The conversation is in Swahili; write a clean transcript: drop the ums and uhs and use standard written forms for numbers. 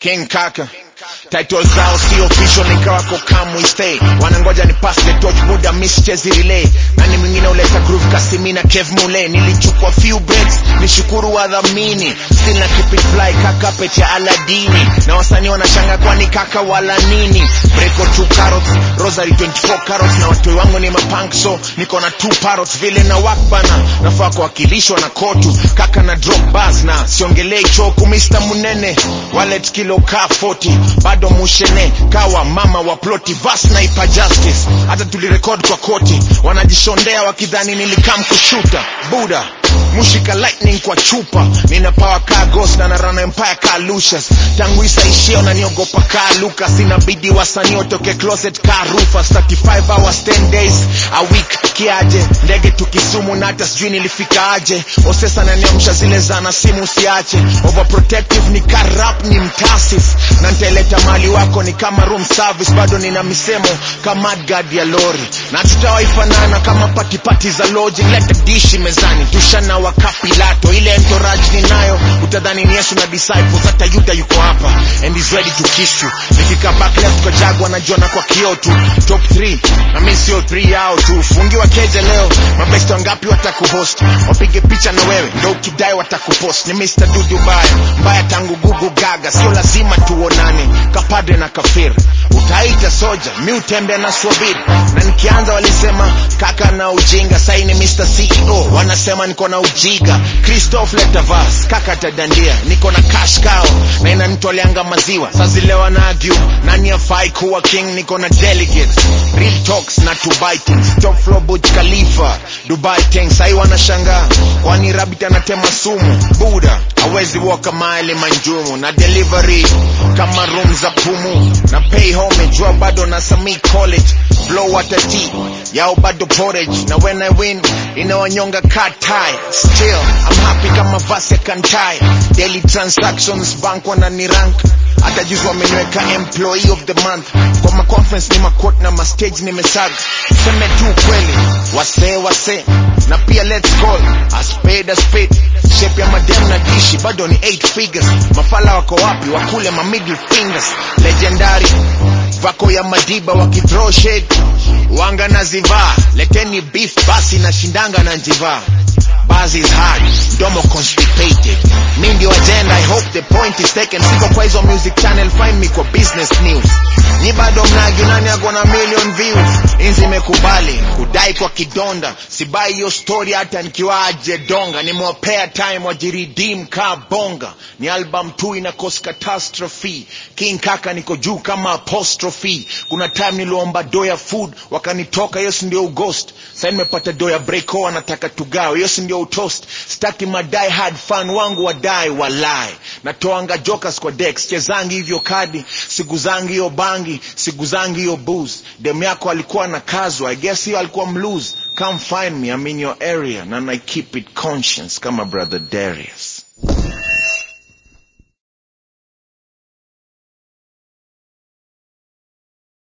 King Kaka title zao si official, nikawa kokamwe stay. Wanangoja ni pass the torch, muda miss chezi relay. Nani mwingine uleta groove Kasimina Kev Mule. Nilichukua few breaks, nishukuru wadhamini. Still na keep it fly, Kaka pete ya Aladini. Na wasanii wanashanga kwani Kaka wala nini. Breako 2 carrots, Rosary 24 carrots. Na watu wangu ni mapunk so niko na 2 parrots. Vile na wakbana, nafaa kuwakilishwa na kotu. Kaka na drop bars na siongelei choku. Mr. Munene, wallet kilo ka 40. Bado mushene, kawa mama wa ploti. Verse na ipa justice, hata tulirecord kwa koti. Wanajishondea wakidhani nilikam kushuta. Buda, mushika lightning kwa chupa. Nina power ka ghost na narana empire ka Lucius. Tangu isa ishio na niogopa ka Lucas. Inabidi wasanii watoke closet ka Rufus. 35 hours 10 days a week kiaje. Ndege tukisumu na hata sijui nilifika aje. Osesa na niamsha zile zana simu siache. Overprotective ni ka rap ni mtasif. Na nteleta mali wako ni kama room service. Bado nina misemo kama guard ya lori. Na tutawaifanana kama patipati za lodging. Leta dishi mezani, tushana wakapilato. Ile entourage ninayo, utadhani ni Yesu na disciples. Hata Yuda yuko hapa, and he's ready to kiss you. Nikika back left kwa Jagwa na Jona kwa Kyoto. Top 3, na mimi sio 3 yao tu. Fungiwa keje leo, mabesti wangapi watakuhost. Wapige picha na wewe, ndo ukidai watakupost. Ni Mr. Dubai, mbaya tangu Gugu Gaga. Sio lazima tuonane, kapadre na kafir. Utaita soja, mi utembe na swabiri. Na nikianza walisema Kaka na ujinga. Sai ni Mr. CEO, wanasema niko na ujiga. Christophe leta verse, Kaka tadandia. Niko na cash cow, na inanitoleanga maziwa. Sasa leo na argue, nani afai kuwa king. Niko na delegates, real talks na to buy things. Top floor Burj Khalifa, Dubai things. Sai wanashanga, kwani rabbit anatema sumu. Buda, hawezi walk mile manjumu. Na delivery, kama room za pumu. Na pay homage, jua bado na Sami college. Blow water tea, yao bado porridge. Na when I win, inawanyonga cut tie. Still, I'm happy kama vase kantai. Daily transactions, bank wana ni rank. Hata juzi wameniweka employee of the month. Kwa ma conference ni makot na ma stage ni mesaga. Seme tu kweli, wase. Na pia let's call a spade. Shape ya madem na dishi, bado ni 8 figures. Mafala wako wapi, wakule ma middle fingers. Legendary, vako ya Madiba wakithrow shade. Wanga na ziva, leteni beef basi na shindanga na njiva. Buzz is hard, domo constipated. Mi ndio agenda, I hope the point is taken. Siko kwa hizo music channel, find me kwa business news. Ni bado mnagi nani agona million views. Inzi mekubali, kudai kwa kidonda. Sibai yo story hata nikiwa aje donga. Nimewapea time wajiridim ka bonga. Ni album 2 ina cause catastrophe. King Kaka niko juu kama apostrophe. Kuna time niliomba doya food, wakanitoka Yesu ndio ghost. Sasa nimepata doya breako, wanataka tugawe. Yesu ndio utoast. Staki madai hard fan wangu wadai walai. Natoanga jokers kwa decks, chezangi hivyo kadi. Siguzangi yo bangi, siguzangi yo booze. Dem yako alikuwa na kazo, I guess hiyo alikuwa mlose. Come find me, I'm in your area. And I keep it conscious kama brother Darius.